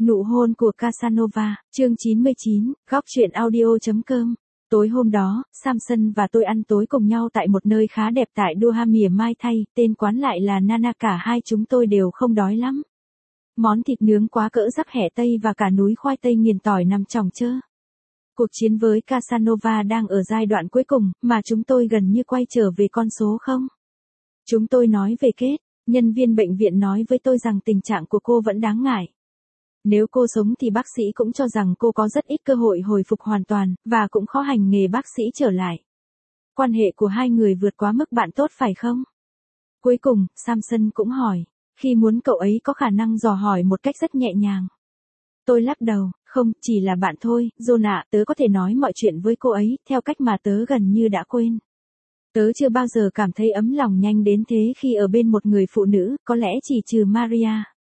Nụ hôn của Casanova, chương 99, góc truyện audio.com. Tối hôm đó, Samson và tôi ăn tối cùng nhau tại một nơi khá đẹp tại Durham mỉa mai thay, tên quán lại là Nana, cả hai chúng tôi đều không đói lắm. Món thịt nướng quá cỡ rắc hẹ tây và cả núi khoai tây nghiền tỏi nằm chồng chơ. Cuộc chiến với Casanova đang ở giai đoạn cuối cùng, mà chúng tôi gần như quay trở về con số 0. Chúng tôi nói về kết, nhân viên bệnh viện nói với tôi rằng tình trạng của cô vẫn đáng ngại. Nếu cô sống thì bác sĩ cũng cho rằng cô có rất ít cơ hội hồi phục hoàn toàn, và cũng khó hành nghề bác sĩ trở lại. Quan hệ của hai người vượt quá mức bạn tốt phải không? Cuối cùng, Samson cũng hỏi, khi muốn cậu ấy có khả năng dò hỏi một cách rất nhẹ nhàng. Tôi lắc đầu, không, chỉ là bạn thôi, John ạ, tớ có thể nói mọi chuyện với cô ấy, theo cách mà tớ gần như đã quên. Tớ chưa bao giờ cảm thấy ấm lòng nhanh đến thế khi ở bên một người phụ nữ, có lẽ chỉ trừ Maria.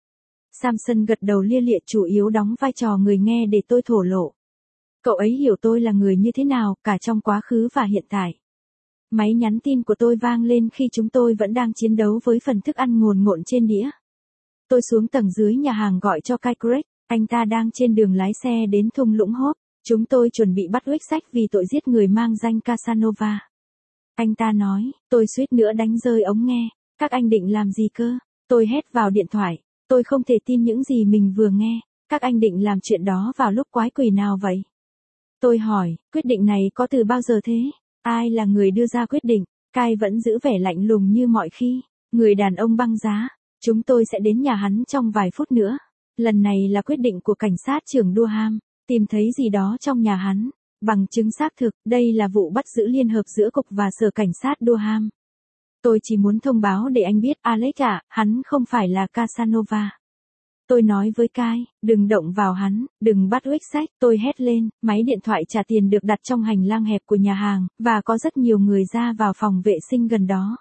Samson gật đầu lia lịa, chủ yếu đóng vai trò người nghe để tôi thổ lộ. Cậu ấy hiểu tôi là người như thế nào, cả trong quá khứ và hiện tại. Máy nhắn tin của tôi vang lên khi chúng tôi vẫn đang chiến đấu với phần thức ăn ngồn ngộn trên đĩa. Tôi xuống tầng dưới nhà hàng gọi cho Kai Craig, anh ta đang trên đường lái xe đến thung lũng Hope. Chúng tôi chuẩn bị bắt Wixack vì tội giết người mang danh Casanova. Anh ta nói, tôi suýt nữa đánh rơi ống nghe, các anh định làm gì cơ? Tôi hét vào điện thoại. Tôi không thể tin những gì mình vừa nghe, các anh định làm chuyện đó vào lúc quái quỷ nào vậy? Tôi hỏi, quyết định này có từ bao giờ thế? Ai là người đưa ra quyết định? Kai vẫn giữ vẻ lạnh lùng như mọi khi. Người đàn ông băng giá, chúng tôi sẽ đến nhà hắn trong vài phút nữa. Lần này là quyết định của cảnh sát trưởng Durham, tìm thấy gì đó trong nhà hắn. Bằng chứng xác thực, đây là vụ bắt giữ liên hợp giữa cục và sở cảnh sát Durham. Tôi chỉ muốn thông báo để anh biết, Alex ạ, hắn không phải là Casanova. Tôi nói với Kai, đừng động vào hắn, đừng bắt Wixack, tôi hét lên, máy điện thoại trả tiền được đặt trong hành lang hẹp của nhà hàng, và có rất nhiều người ra vào phòng vệ sinh gần đó.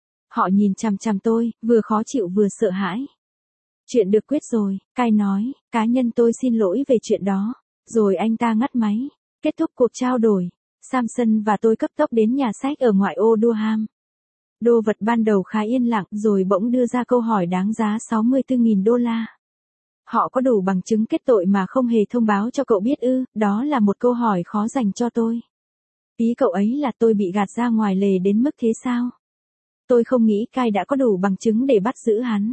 Họ nhìn chằm chằm tôi, vừa khó chịu vừa sợ hãi. Chuyện được quyết rồi, Kai nói, cá nhân tôi xin lỗi về chuyện đó. Rồi anh ta ngắt máy. Kết thúc cuộc trao đổi, Samson và tôi cấp tốc đến nhà sách ở ngoại ô Durham. Đồ vật ban đầu khá yên lặng rồi bỗng đưa ra câu hỏi đáng giá $64.000. Họ có đủ bằng chứng kết tội mà không hề thông báo cho cậu biết ư? Đó là một câu hỏi khó dành cho tôi. Ý cậu ấy là tôi bị gạt ra ngoài lề đến mức thế sao? Tôi không nghĩ Kai đã có đủ bằng chứng để bắt giữ hắn.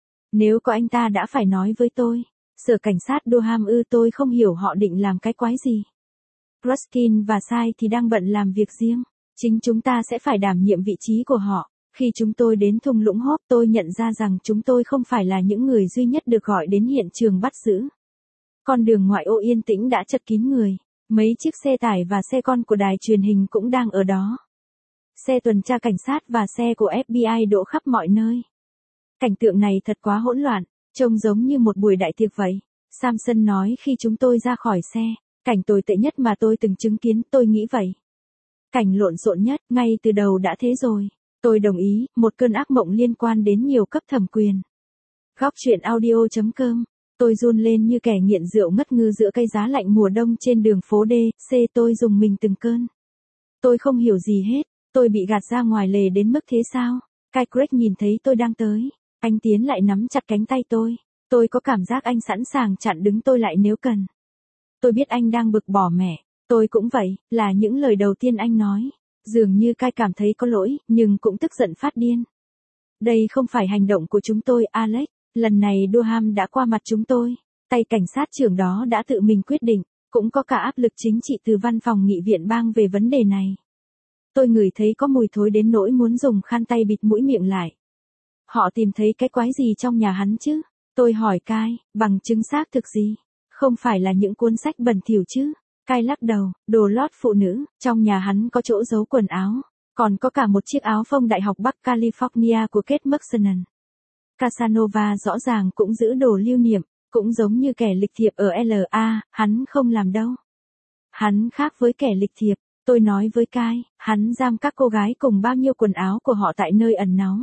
Nếu có anh ta đã phải nói với tôi. Sở cảnh sát Durham ư? Tôi không hiểu họ định làm cái quái gì. Ruskin và Sai thì đang bận làm việc riêng. Chính chúng ta sẽ phải đảm nhiệm vị trí của họ. Khi chúng tôi đến thung lũng Hope, tôi nhận ra rằng chúng tôi không phải là những người duy nhất được gọi đến hiện trường bắt giữ. Con đường ngoại ô yên tĩnh đã chật kín người. Mấy chiếc xe tải và xe con của đài truyền hình cũng đang ở đó. Xe tuần tra cảnh sát và xe của FBI đỗ khắp mọi nơi. Cảnh tượng này thật quá hỗn loạn, trông giống như một buổi đại tiệc vậy. Samson nói khi chúng tôi ra khỏi xe. Cảnh tồi tệ nhất mà tôi từng chứng kiến, tôi nghĩ vậy. Cảnh lộn xộn nhất, ngay từ đầu đã thế rồi. Tôi đồng ý, một cơn ác mộng liên quan đến nhiều cấp thẩm quyền. Góc truyện audio.com. Tôi run lên như kẻ nghiện rượu ngất ngư giữa cây giá lạnh mùa đông trên đường phố D.C. Tôi rùng mình từng cơn. Tôi không hiểu gì hết, tôi bị gạt ra ngoài lề đến mức thế sao? Kai Craig nhìn thấy tôi đang tới. Anh tiến lại nắm chặt cánh tay tôi. Tôi có cảm giác anh sẵn sàng chặn đứng tôi lại nếu cần. Tôi biết anh đang bực bỏ mẹ. Tôi cũng vậy, là những lời đầu tiên anh nói. Dường như Kai cảm thấy có lỗi, nhưng cũng tức giận phát điên. Đây không phải hành động của chúng tôi, Alex. Lần này Durham đã qua mặt chúng tôi. Tay cảnh sát trưởng đó đã tự mình quyết định. Cũng có cả áp lực chính trị từ văn phòng nghị viện bang về vấn đề này. Tôi ngửi thấy có mùi thối đến nỗi muốn dùng khăn tay bịt mũi miệng lại. Họ tìm thấy cái quái gì trong nhà hắn chứ? Tôi hỏi Kai, bằng chứng xác thực gì? Không phải là những cuốn sách bẩn thỉu chứ? Kai lắc đầu, đồ lót phụ nữ, trong nhà hắn có chỗ giấu quần áo, còn có cả một chiếc áo phông Đại học Bắc California của Kate McKinnon. Casanova rõ ràng cũng giữ đồ lưu niệm, cũng giống như kẻ lịch thiệp ở LA, hắn không làm đâu. Hắn khác với kẻ lịch thiệp, tôi nói với Kai, hắn giam các cô gái cùng bao nhiêu quần áo của họ tại nơi ẩn náu.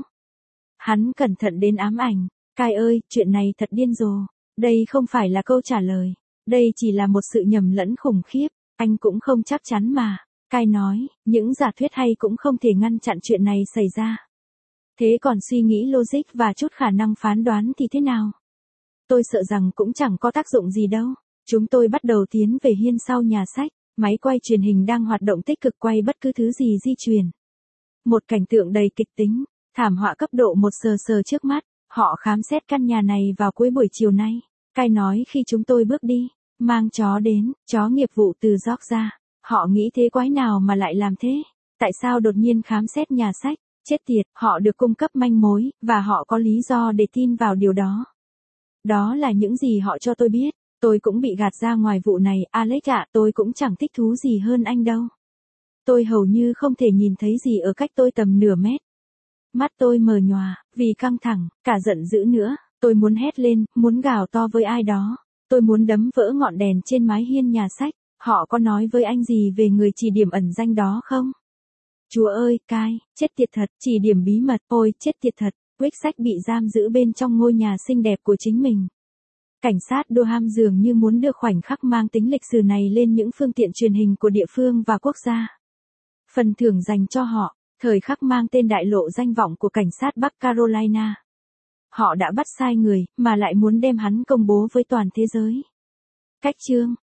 Hắn cẩn thận đến ám ảnh, Kai ơi, chuyện này thật điên rồ, đây không phải là câu trả lời. Đây chỉ là một sự nhầm lẫn khủng khiếp, anh cũng không chắc chắn mà. Kai nói, những giả thuyết hay cũng không thể ngăn chặn chuyện này xảy ra. Thế còn suy nghĩ logic và chút khả năng phán đoán thì thế nào? tôi sợ rằng cũng chẳng có tác dụng gì đâu. Chúng tôi bắt đầu tiến về hiên sau nhà sách, máy quay truyền hình đang hoạt động tích cực quay bất cứ thứ gì di chuyển. Một cảnh tượng đầy kịch tính, thảm họa cấp độ 1 sờ sờ trước mắt, họ khám xét căn nhà này vào cuối buổi chiều nay. Cai nói khi chúng tôi bước đi, mang chó đến, chó nghiệp vụ từ Georgia. Họ nghĩ thế quái nào mà lại làm thế? Tại sao đột nhiên khám xét nhà sách? Chết tiệt, họ được cung cấp manh mối, và họ có lý do để tin vào điều đó. Đó là những gì họ cho tôi biết. Tôi cũng bị gạt ra ngoài vụ này, Alex ạ, tôi cũng chẳng thích thú gì hơn anh đâu. Tôi hầu như không thể nhìn thấy gì ở cách tôi tầm nửa mét. Mắt tôi mờ nhòa, vì căng thẳng, cả giận dữ nữa. Tôi muốn hét lên, muốn gào to với ai đó. Tôi muốn đấm vỡ ngọn đèn trên mái hiên nhà sách. Họ có nói với anh gì về người chỉ điểm ẩn danh đó không? Chúa ơi, Cai, chết tiệt thật, chỉ điểm bí mật, ôi, chết tiệt thật. Quyết sách bị giam giữ bên trong ngôi nhà xinh đẹp của chính mình. Cảnh sát Durham dường như muốn đưa khoảnh khắc mang tính lịch sử này lên những phương tiện truyền hình của địa phương và quốc gia. Phần thưởng dành cho họ, thời khắc mang tên đại lộ danh vọng của cảnh sát Bắc Carolina. Họ đã bắt sai người, mà lại muốn đem hắn công bố với toàn thế giới. Cách chương